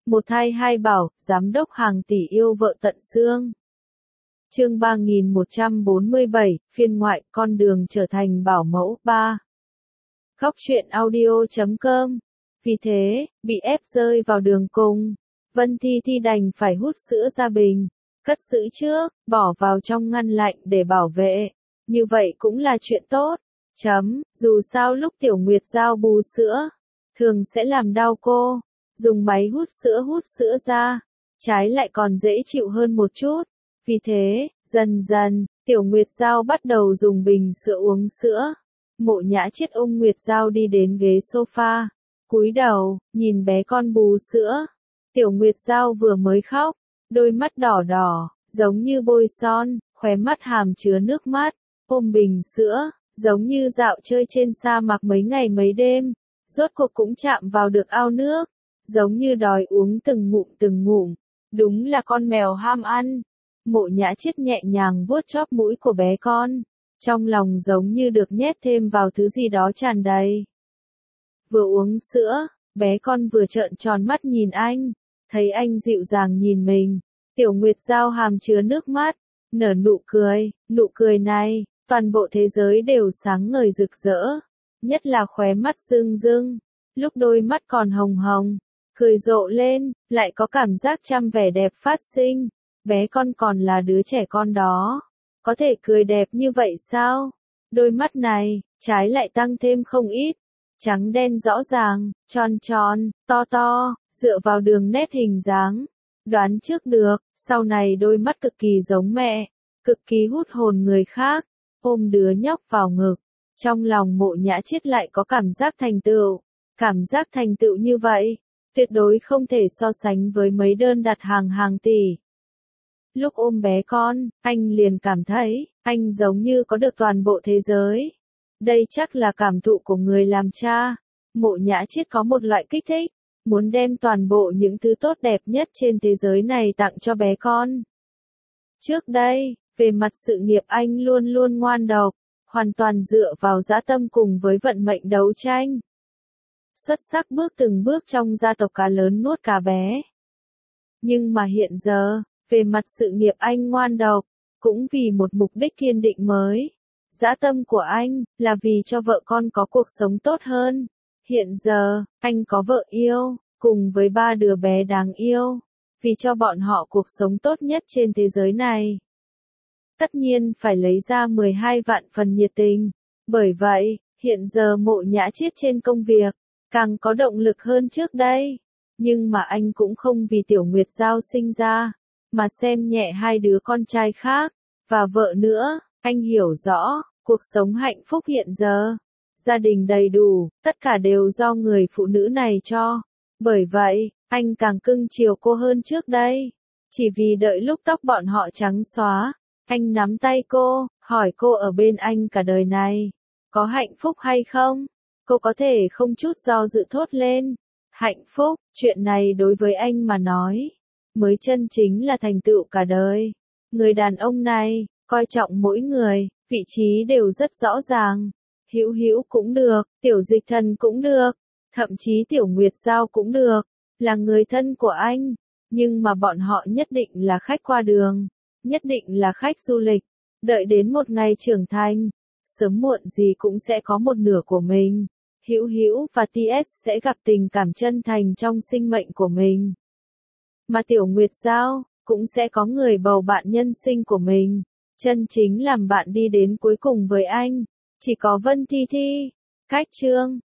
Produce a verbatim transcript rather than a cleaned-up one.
Một thai hai bảo, giám đốc hàng tỷ yêu vợ tận xương. Chương ba nghìn một trăm bốn mươi bảy, phiên ngoại, con đường trở thành bảo mẫu. ba. Góc truyện audio chấm com. Vì thế, bị ép rơi vào đường cùng, Vân Thi Thi đành phải hút sữa ra bình, cất giữ trước, bỏ vào trong ngăn lạnh để bảo vệ. Như vậy cũng là chuyện tốt. Chấm, dù sao lúc Tiểu Nguyệt Giao bú sữa, thường sẽ làm đau cô. Dùng máy hút sữa hút sữa ra, trái lại còn dễ chịu hơn một chút. Vì thế, dần dần, Tiểu Nguyệt Giao bắt đầu dùng bình sữa uống sữa. Mộ Nhã Chiết ôm Nguyệt Giao đi đến ghế sofa, cúi đầu, nhìn bé con bú sữa. Tiểu Nguyệt Giao vừa mới khóc, đôi mắt đỏ đỏ, giống như bôi son, khóe mắt hàm chứa nước mắt, ôm bình sữa, giống như dạo chơi trên sa mạc mấy ngày mấy đêm, rốt cuộc cũng chạm vào được ao nước, giống như đòi uống từng ngụm từng ngụm, đúng là con mèo ham ăn. Mộ Nhã Chiết nhẹ nhàng vuốt chóp mũi của bé con, trong lòng giống như được nhét thêm vào thứ gì đó tràn đầy. Vừa uống sữa, bé con vừa trợn tròn mắt nhìn anh, thấy anh dịu dàng nhìn mình, Tiểu Nguyệt Giao hàm chứa nước mắt, nở nụ cười, nụ cười này, toàn bộ thế giới đều sáng ngời rực rỡ, nhất là khóe mắt rưng rưng, lúc đôi mắt còn hồng hồng, cười rộ lên, lại có cảm giác trăm vẻ đẹp phát sinh. Bé con còn là đứa trẻ con đó, có thể cười đẹp như vậy sao? Đôi mắt này, trái lại tăng thêm không ít, trắng đen rõ ràng, tròn tròn, to to, dựa vào đường nét hình dáng. Đoán trước được, sau này đôi mắt cực kỳ giống mẹ, cực kỳ hút hồn người khác, ôm đứa nhóc vào ngực. Trong lòng Mộ Nhã Chiết lại có cảm giác thành tựu, cảm giác thành tựu như vậy, tuyệt đối không thể so sánh với mấy đơn đặt hàng hàng tỷ. Lúc ôm bé con, anh liền cảm thấy, anh giống như có được toàn bộ thế giới. Đây chắc là cảm thụ của người làm cha. Mộ Nhã Chiết có một loại kích thích, muốn đem toàn bộ những thứ tốt đẹp nhất trên thế giới này tặng cho bé con. Trước đây, về mặt sự nghiệp anh luôn luôn ngoan độc, hoàn toàn dựa vào dã tâm cùng với vận mệnh đấu tranh. Xuất sắc bước từng bước trong gia tộc cá lớn nuốt cá bé. Nhưng mà hiện giờ, về mặt sự nghiệp anh ngoan độc, cũng vì một mục đích kiên định mới. Dã tâm của anh, là vì cho vợ con có cuộc sống tốt hơn. Hiện giờ, anh có vợ yêu, cùng với ba đứa bé đáng yêu, vì cho bọn họ cuộc sống tốt nhất trên thế giới này. Tất nhiên phải lấy ra mười hai vạn phần nhiệt tình. Bởi vậy, hiện giờ Mộ Nhã Chiết trên công việc, càng có động lực hơn trước đây. Nhưng mà anh cũng không vì Tiểu Nguyệt Giao sinh ra, mà xem nhẹ hai đứa con trai khác, và vợ nữa. Anh hiểu rõ, cuộc sống hạnh phúc hiện giờ, gia đình đầy đủ, tất cả đều do người phụ nữ này cho. Bởi vậy, anh càng cưng chiều cô hơn trước đây. Chỉ vì đợi lúc tóc bọn họ trắng xóa, anh nắm tay cô, hỏi cô ở bên anh cả đời này, có hạnh phúc hay không? Cô có thể không chút do dự thốt lên. Hạnh phúc, chuyện này đối với anh mà nói, mới chân chính là thành tựu cả đời. Người đàn ông này, coi trọng mỗi người, vị trí đều rất rõ ràng. Hữu Hữu cũng được, Tiểu Dịch Thần cũng được, thậm chí Tiểu Nguyệt Giao cũng được, là người thân của anh. Nhưng mà bọn họ nhất định là khách qua đường, nhất định là khách du lịch. Đợi đến một ngày trưởng thành, sớm muộn gì cũng sẽ có một nửa của mình. Hữu Hữu và tê ét sẽ gặp tình cảm chân thành trong sinh mệnh của mình. Mà Tiểu Nguyệt Giao, cũng sẽ có người bầu bạn nhân sinh của mình, chân chính làm bạn đi đến cuối cùng với anh. Chỉ có Vân Thi Thi. Cách chương